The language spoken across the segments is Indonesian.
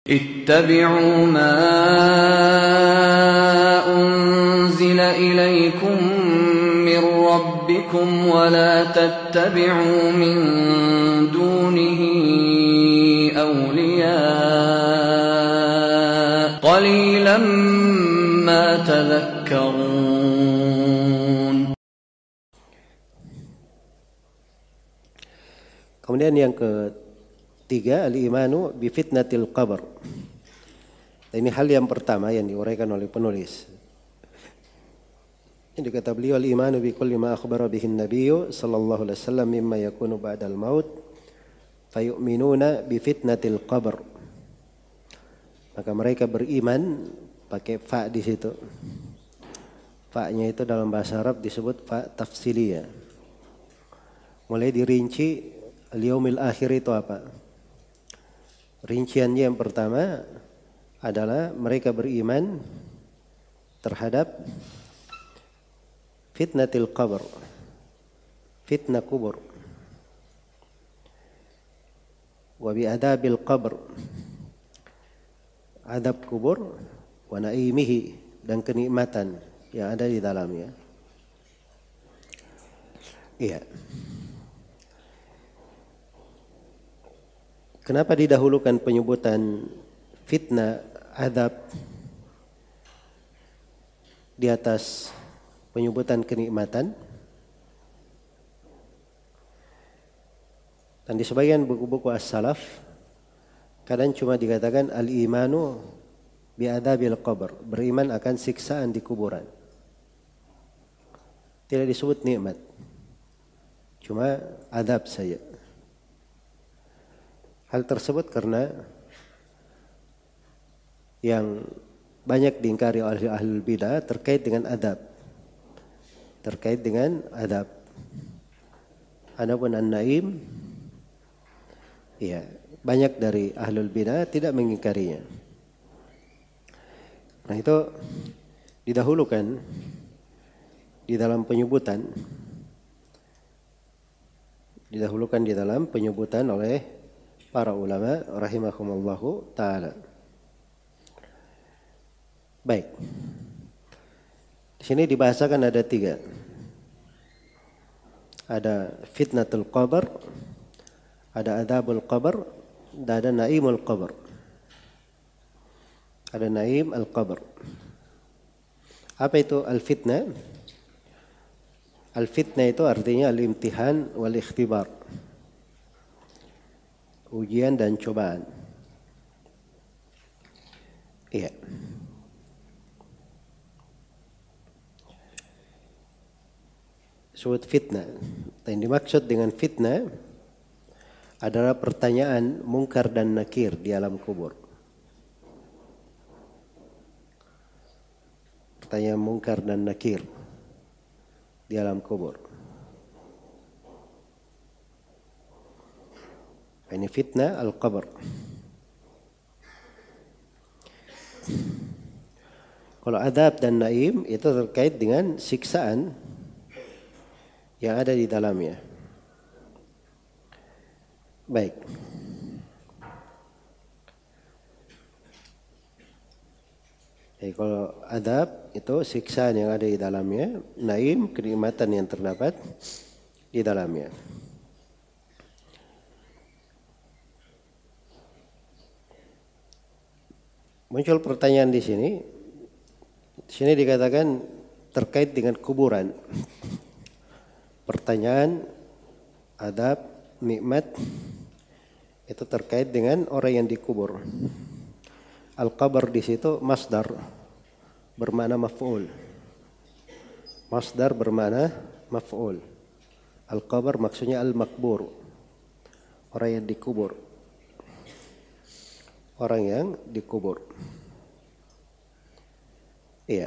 اتبعوا ما أنزل إليكم من ربكم ولا تتبعوا من دونه أولياء قليلا ما تذكرون. Kemudian yang ketiga, al-imanu bi fitnatil qabr. Ini hal yang pertama yang diuraikan oleh penulis. Ini kata beliau, al-imanu bi kulli ma akhbara bihi an-nabiyyu sallallahu alaihi wasallam mimma yakunu ba'dal maut fayu'minuna bi fitnatil qabr. Maka mereka beriman pakai fa di situ. Fa-nya itu dalam bahasa Arab disebut fa tafsiliyah. Mulai dirinci al-yaumil akhir itu apa? Rinciannya yang pertama adalah mereka beriman terhadap fitnatil qabr, fitnah kubur, wa bi adabil qabr, adab kubur, wa naimihi, dan kenikmatan yang ada di dalamnya. Iya. Kenapa didahulukan penyebutan fitnah, adab di atas penyebutan kenikmatan? Dan di sebagian buku-buku as-salaf kadang cuma dikatakan al-imanu bi adabil qabr, beriman akan siksaan di kuburan. Tidak disebut nikmat, cuma adab saja. Hal tersebut karena yang banyak diingkari oleh ahlul bidah terkait dengan adab. Terkait dengan adab. Adapun an-naim, ya, banyak dari ahlul bidah tidak mengingkarinya. Nah, itu didahulukan di dalam penyebutan. Didahulukan di dalam penyebutan oleh para ulama rahimahumullahu ta'ala. Baik. Di sini dibahasakan ada 3. Ada fitnatul qabr, ada adabul qabr, dan ada naimul qabr. Ada naim al-qabr. Apa itu al-fitnah? Al-fitnah itu artinya al-imtihan wal ikhtibar. Ujian dan cobaan. Iya. Disebut fitnah. Yang dimaksud dengan fitnah adalah pertanyaan mungkar dan nakir di alam kubur. Pertanyaan mungkar dan nakir di alam kubur. Ini fitnah al-qabr. Kalau adab dan naim itu terkait dengan siksaan yang ada di dalamnya. Baik. Jadi kalau adab itu siksaan yang ada di dalamnya, naim kenikmatan yang terdapat di dalamnya. Muncul pertanyaan di sini. Di sini dikatakan terkait dengan kuburan. Pertanyaan, adab, nikmat itu terkait dengan orang yang dikubur. Al-qabr di situ masdar bermakna maf'ul. Masdar bermakna maf'ul. Al-qabr maksudnya al-makbur, orang yang dikubur. Orang yang dikubur. Iya.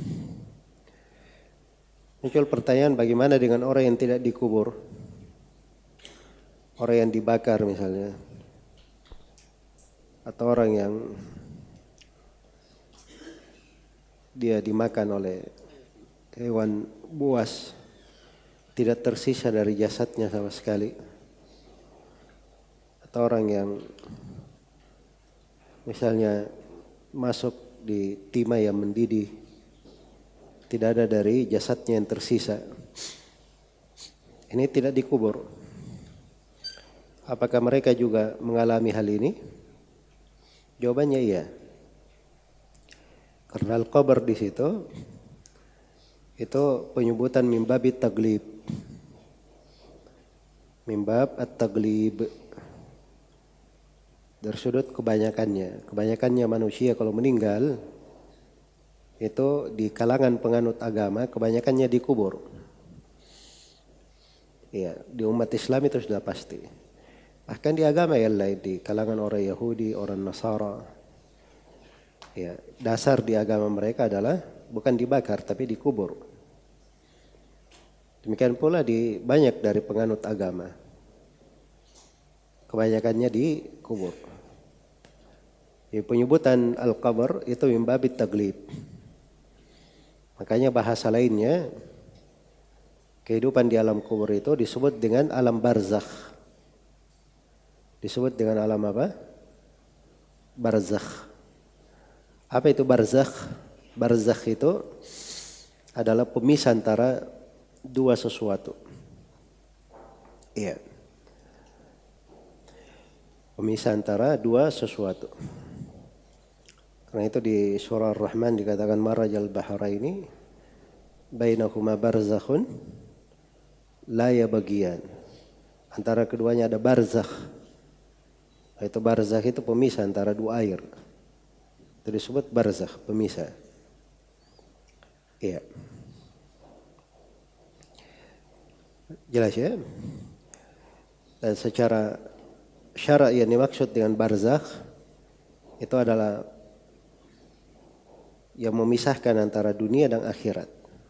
Muncul pertanyaan, bagaimana dengan orang yang tidak dikubur? Orang yang dibakar misalnya. Atau orang yang dia dimakan oleh hewan buas, tidak tersisa dari jasadnya sama sekali. Atau orang yang misalnya masuk di timah yang mendidih, tidak ada dari jasadnya yang tersisa, ini tidak dikubur. Apakah mereka juga mengalami hal ini? Jawabannya iya. Karena al-qabr di situ itu penyebutan mimbab at-taglib. Mimbab at-taglib. Dari sudut kebanyakannya manusia kalau meninggal itu di kalangan penganut agama kebanyakannya dikubur. Ya, di umat Islam itu sudah pasti. Bahkan di agama yang lain, di kalangan orang Yahudi, orang Nasara, ya, dasar di agama mereka adalah bukan dibakar tapi dikubur. Demikian pula di banyak dari penganut agama, kebanyakannya dikubur. Di penyebutan al-qabr itu min babit taglib. Makanya bahasa lainnya kehidupan di alam kubur itu disebut dengan alam barzakh. Disebut dengan alam apa? Barzakh. Apa itu barzakh? Barzakh itu adalah pemisah antara dua sesuatu. Iya. Pemisah antara dua sesuatu. Karena itu di surah Ar-Rahman dikatakan marajal bahraini bainahuma barzakhun la yabghiyan. Antara keduanya ada barzakh. Itu barzakh itu pemisah antara dua air. Itu disebut barzakh, pemisah. Iya. Jelas ya? Dan secara syarak yang dimaksud dengan barzakh itu adalah yang memisahkan antara dunia dan akhirat.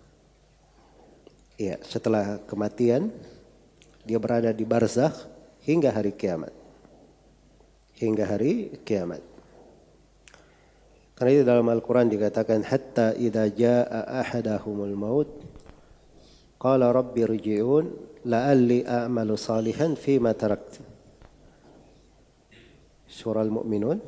Ya, setelah kematian dia berada di barzakh hingga hari kiamat. Hingga hari kiamat. Karena itu dalam Al-Quran dikatakan hatta idza jaa ahadahumul maut qala rabbi irji'un la'alli a'malu salihan fima taraktu. Surah Al-Mu'minun.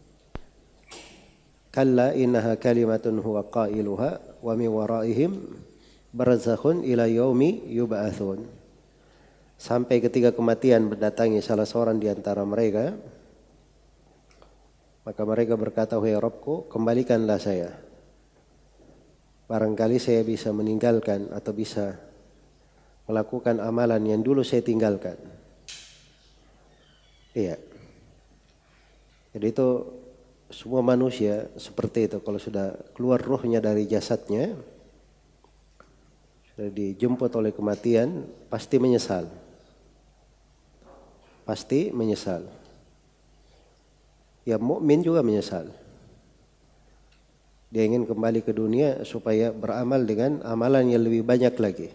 Kalla innaha kalimatun huwa qailuha wa min waraihim barzakhun ila yaumi yub'atsun. Sampai ketika kematian mendatangi salah seorang di antara mereka, maka mereka berkata, wahai Rabbku, kembalikanlah saya. Barangkali saya bisa meninggalkan atau bisa melakukan amalan yang dulu saya tinggalkan. Iya. Jadi itu semua manusia seperti itu. Kalau sudah keluar ruhnya dari jasadnya, sudah dijemput oleh kematian, pasti menyesal. Pasti menyesal. Ya mukmin juga menyesal. Dia ingin kembali ke dunia supaya beramal dengan amalan yang lebih banyak lagi.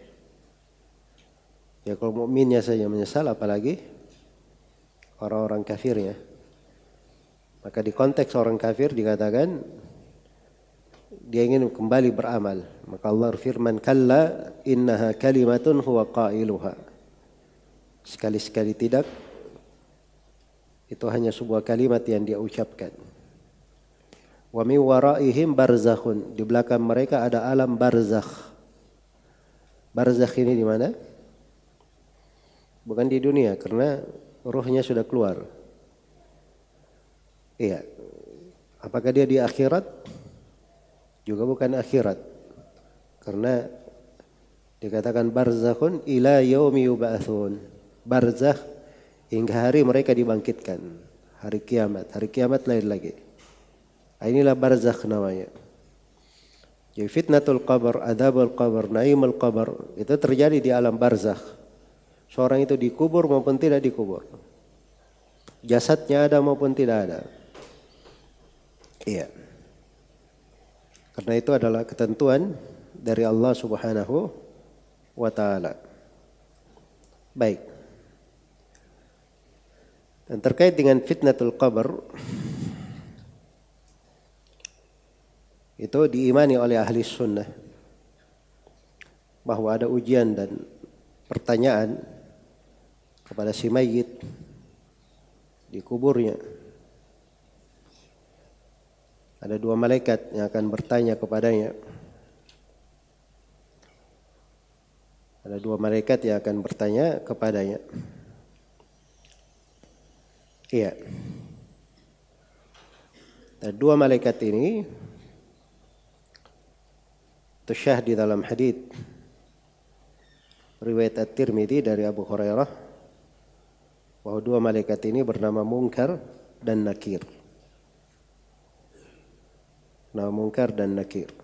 Ya kalau mukminnya saja menyesal, apalagi orang-orang kafirnya. Maka di konteks orang kafir dikatakan dia ingin kembali beramal. Maka Allah firman, kalla innaha kalimatun huwa qailuha. Sekali-sekali tidak, itu hanya sebuah kalimat yang dia ucapkan. Wa min waraihim barzakhun. Di belakang mereka ada alam barzakh. Barzakh ini di mana? Bukan di dunia, karena ruhnya sudah keluar. Iya. Apakah dia di akhirat? Juga bukan akhirat. Karena dikatakan barzakhun ila yaumi yub'atsun. Barzakh hingga hari mereka dibangkitkan. Hari kiamat. Hari kiamat lain lagi. Inilah barzakh namanya. Jadi fitnatul qabr, adabul qabr, naimul qabr itu terjadi di alam barzakh. Seorang itu dikubur maupun tidak dikubur. Jasadnya ada maupun tidak ada. Iya. Karena itu adalah ketentuan dari Allah Subhanahu wa taala. Baik. Dan terkait dengan fitnatul qabr, itu diimani oleh ahli sunnah bahwa ada ujian dan pertanyaan kepada si mayit di kuburnya. Ada dua malaikat yang akan bertanya kepadanya. Ada dua malaikat yang akan bertanya kepadanya. Iya. Dan dua malaikat ini tersyah di dalam hadits riwayat At-Tirmidzi dari Abu Hurairah bahwa dua malaikat ini bernama Munkar dan Nakir. Nama Munkar dan Nakir.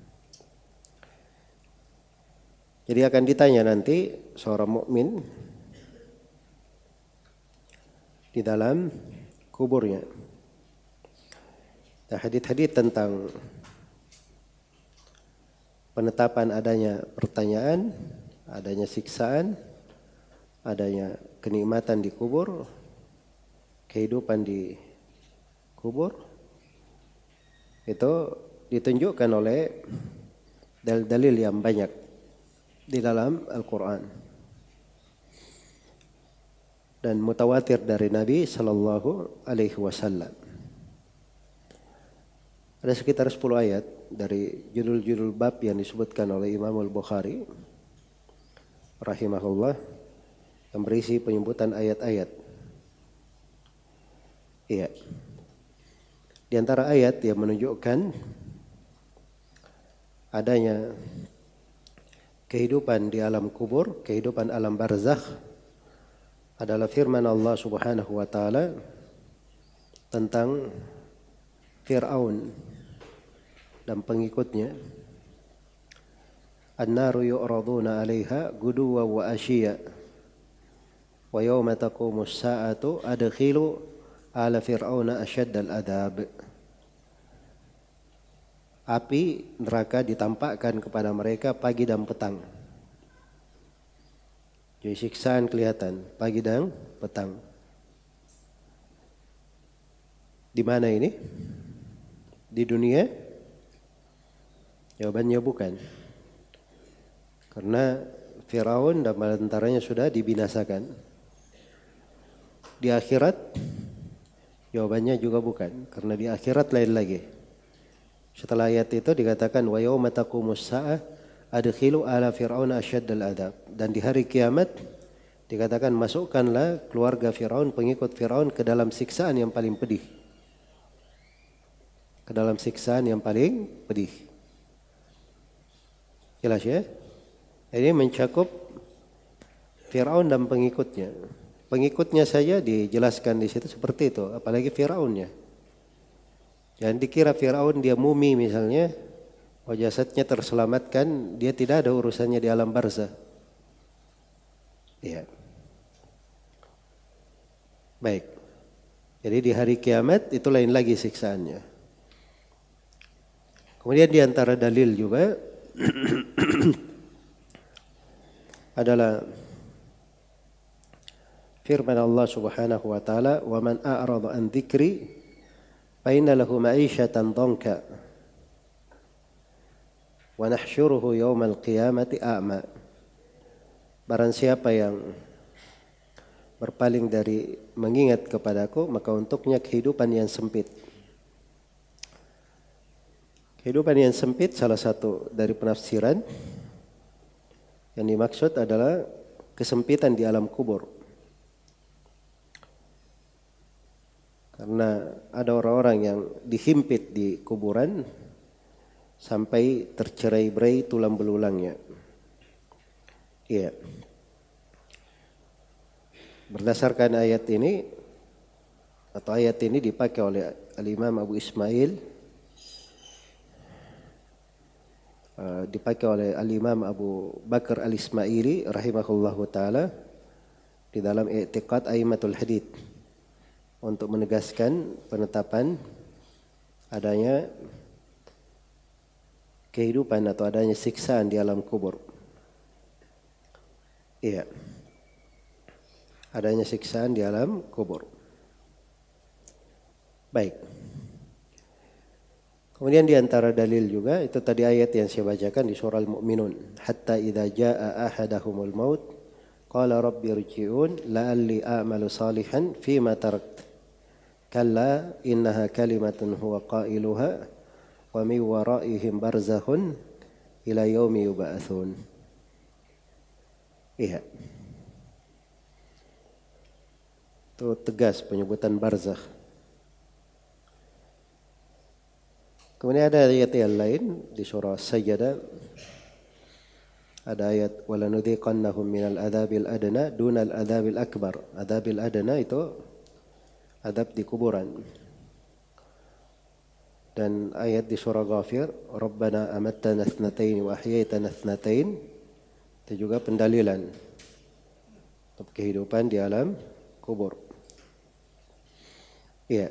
Jadi akan ditanya nanti seorang mukmin di dalam kuburnya. Nah, hadits-hadits tentang penetapan adanya pertanyaan, adanya siksaan, adanya kenikmatan di kubur, kehidupan di kubur, itu ditunjukkan oleh dalil-dalil yang banyak di dalam Al-Quran dan mutawatir dari Nabi Sallallahu Alaihi Wasallam. Ada sekitar 10 ayat dari judul-judul bab yang disebutkan oleh Imam Al-Bukhari rahimahullah yang berisi penyebutan ayat-ayat. Iya. Di antara ayat yang menunjukkan adanya kehidupan di alam kubur, kehidupan alam barzakh adalah firman Allah Subhanahu wa taala tentang Fir'aun dan pengikutnya. An-naru yu'raduna 'alaiha guduwa wa ashiya wa yawma taqumus sa'atu adkhilu ala fir'auna asyaddal adab. Api neraka ditampakkan kepada mereka pagi dan petang. Jadi siksaan kelihatan pagi dan petang. Di mana ini? Di dunia? Jawabannya bukan. Karena Firaun dan bala tentaranya sudah dibinasakan. Di akhirat? Jawabannya juga bukan. Karena di akhirat lain lagi. Setelah ayat itu dikatakan wa yauma taqumus saah adkhilu ala fir'auna asyaddal adab, dan di hari kiamat dikatakan masukkanlah keluarga Firaun, pengikut Firaun ke dalam siksaan yang paling pedih. Ke dalam siksaan yang paling pedih. Jelas ya? Ini mencakup Firaun dan pengikutnya. Pengikutnya saja dijelaskan di situ seperti itu, apalagi Firaunnya. Jangan dikira Firaun dia mumi misalnya, jasadnya terselamatkan, dia tidak ada urusannya di alam barzah. Iya. Baik. Jadi di hari kiamat itu lain lagi siksaannya. Kemudian di antara dalil juga adalah firman Allah Subhanahu wa taala, "Wa man a'rada an dzikri fa inna lahu ma'isyatan dhanka wa nahsyuruhu yaumal qiyamati a'ma." Barang siapa yang berpaling dari mengingat kepadaku, maka untuknya kehidupan yang sempit. Kehidupan yang sempit salah satu dari penafsiran yang dimaksud adalah kesempitan di alam kubur. Karena ada orang-orang yang dihimpit di kuburan sampai tercerai-berai tulang belulangnya. Iya. Berdasarkan ayat ini, atau ayat ini dipakai oleh Al-Imam Abu Ismail, dipakai oleh Al-Imam Abu Bakar Al-Ismaili rahimahullahu ta'ala di dalam i'tiqad A'immatul Hadits, untuk menegaskan penetapan adanya kehidupan atau adanya siksaan di alam kubur. Iya. Adanya siksaan di alam kubur. Baik. Kemudian di antara dalil juga itu tadi ayat yang saya bacakan di surah Al-Mu'minun, hatta idza jaa ahadahumul maut qala rabbi irji'un la'alli a'malu salihan fima tarakt kalla innaha kalimatun huwa qailuha wa min waraihim barzakhun ila yaumi yub'atsun. Iya. Itu tegas penyebutan barzakh. Kemudian ada ayat yang lain di surah Sajdah. Ada ayat walanudhiqannahum minal adzabil adna dunal adzabil akbar. Adzabil adna itu adab di kuburan. Dan ayat di surah Ghafir, Rabbana amattana tsnatain wa ahyaitana tsnatain. Itu juga pendalilan untuk kehidupan di alam kubur. Iya.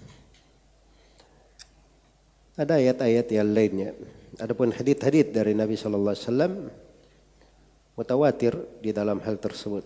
Ada ayat-ayat yang lainnya. Adapun hadits-hadits dari Nabi sallallahu alaihi wasallam mutawatir di dalam hal tersebut.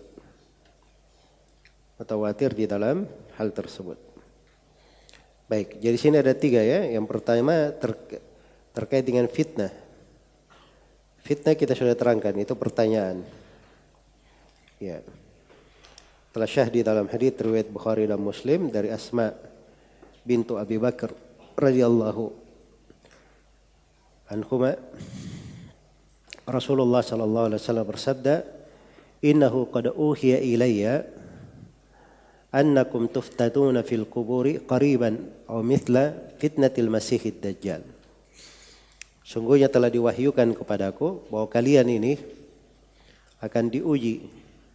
Mutawatir di dalam hal tersebut. Baik, jadi sini ada 3 ya. Yang pertama terkait dengan fitnah. Fitnah kita sudah terangkan, itu pertanyaan. Ya. Telah syah di dalam hadits riwayat Bukhari dan Muslim dari Asma bintu Abi Bakar radhiyallahu anhuma, Rasulullah sallallahu alaihi wasallam bersabda, "Innahu qad uhiya ilayya annakum tuftatuna fil quburi qariban aw mithla fitnatil masiihid dajjal." Sungguhnya telah diwahyukan kepadaku bahwa kalian ini akan diuji.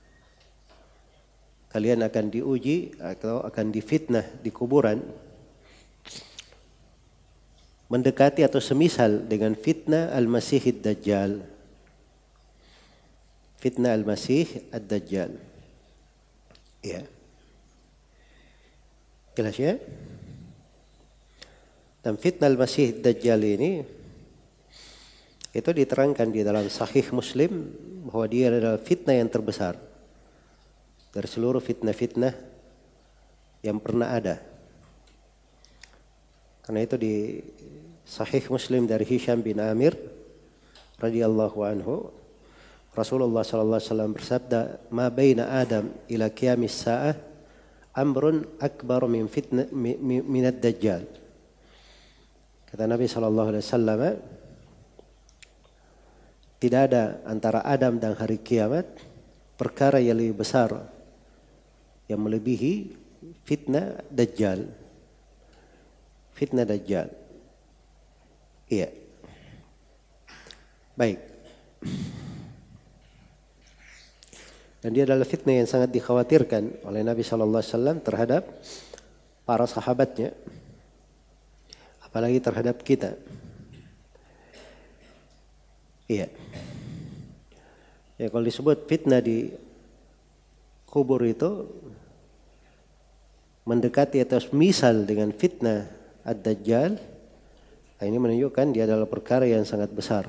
Kalian akan diuji atau akan difitnah di kuburan mendekati atau semisal dengan fitnah al-Masihid Dajjal. Fitnah al-Masih ad-Dajjal. Ya. Jelas ya? Dan fitnah al-Masih ad-Dajjal ini itu diterangkan di dalam Sahih Muslim bahwa dia adalah fitnah yang terbesar dari seluruh fitnah-fitnah yang pernah ada. Karena itu di Sahih Muslim dari Hisham bin Amir radhiyallahu anhu, Rasulullah sallallahu alaihi wasallam bersabda, "Ma baina Adam ila qiyamis saah amrun akbar min fitnah min ad-dajjal." Kata Nabi sallallahu alaihi wasallam, tidak ada antara Adam dan hari kiamat perkara yang lebih besar yang melebihi fitnah Dajjal. Fitnah Dajjal. Iya. Baik. Dan dia adalah fitnah yang sangat dikhawatirkan oleh Nabi sallallahu alaihi wasallam terhadap para sahabatnya. Apalagi terhadap kita. Iya. Ya kalau disebut fitnah di kubur itu mendekati atau misal dengan fitnah ad-Dajjal, ini menunjukkan dia adalah perkara yang sangat besar.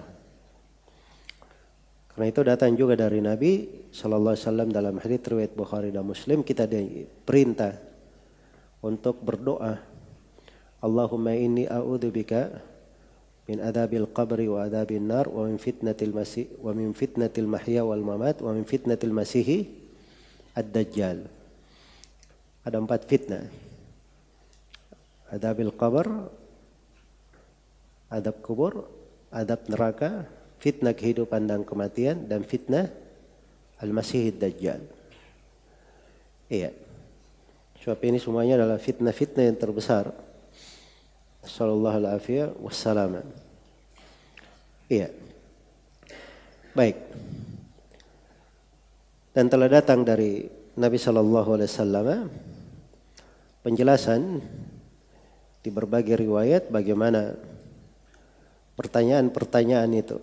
Karena itu datang juga dari Nabi sallallahu alaihi wasallam dalam hadits riwayat Bukhari dan Muslim, kita diperintah untuk berdoa, Allahumma inni a'udzubika min adzabil qabri wa adzabil nar wa min fitnatil masih wa min fitnatil mahya wal mamat wa min fitnatil masih ad-Dajjal. Ada 4 fitnah. Adzabil qabr, adab kubur, adab neraka, fitnah kehidupan dan kematian, dan fitnah al-Masihid Dajjal. Iya. Sebab ini semuanya adalah fitnah-fitnah yang terbesar. Sallallahu alaihi wasallam. Iya. Baik. Dan telah datang dari Nabi sallallahu alaihi wasallam penjelasan di berbagai riwayat bagaimana pertanyaan-pertanyaan itu.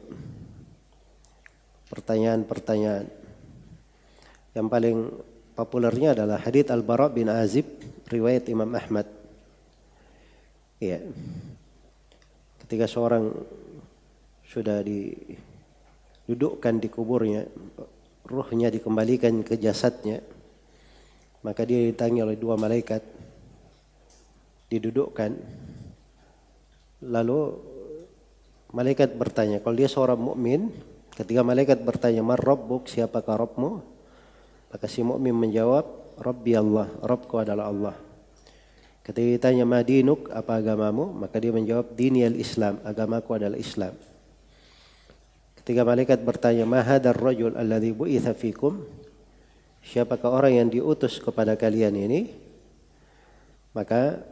Pertanyaan-pertanyaan. Yang paling populernya adalah hadits Al-Bara bin Azib riwayat Imam Ahmad. Ya. Ketika seorang sudah didudukkan di kuburnya, ruhnya dikembalikan ke jasadnya, maka dia ditanya oleh 2 malaikat, didudukkan. Lalu malaikat bertanya, kalau dia seorang mukmin, ketika malaikat bertanya, "Man rabbuk?" Siapakah Rabbmu? Maka si mukmin menjawab, "Rabbi Allah, Rabbku adalah Allah." Ketika ditanya ma dinuk, apa agamamu? Maka dia menjawab diniyal Islam, agamaku adalah Islam. Ketika malaikat bertanya ma hadzal rajul alladzi bu'itsa fikum, siapakah orang yang diutus kepada kalian ini? Maka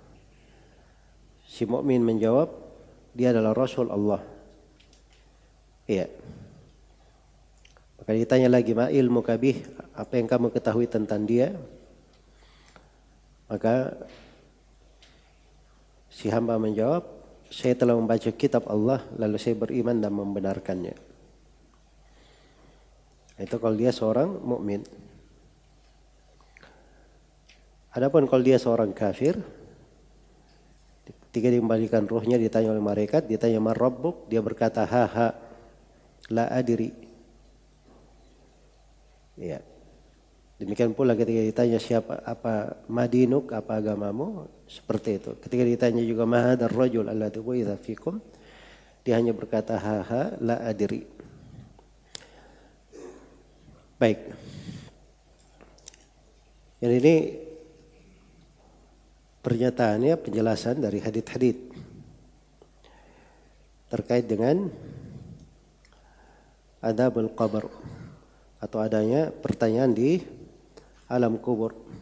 si mukmin menjawab, dia adalah Rasul Allah. Iya. Maka ditanya lagi, ma ilmu kabih, apa yang kamu ketahui tentang dia? Maka si hamba menjawab, saya telah membaca kitab Allah lalu saya beriman dan membenarkannya. Itu kalau dia seorang mukmin. Adapun kalau dia seorang kafir, ketika dikembalikan ruhnya ditanya oleh malaikat, ditanya man rabbuk, dia berkata ha la adri. Ya. Demikian pula ketika ditanya siapa apa madinuk, apa agamamu, seperti itu. Ketika ditanya juga ma hadzal rajul alladzi bu'itsa fikum, dia hanya berkata ha la adri. Baik. Yang ini pernyataannya penjelasan dari hadits-hadits terkait dengan adabul qabr atau adanya pertanyaan di alam kubur.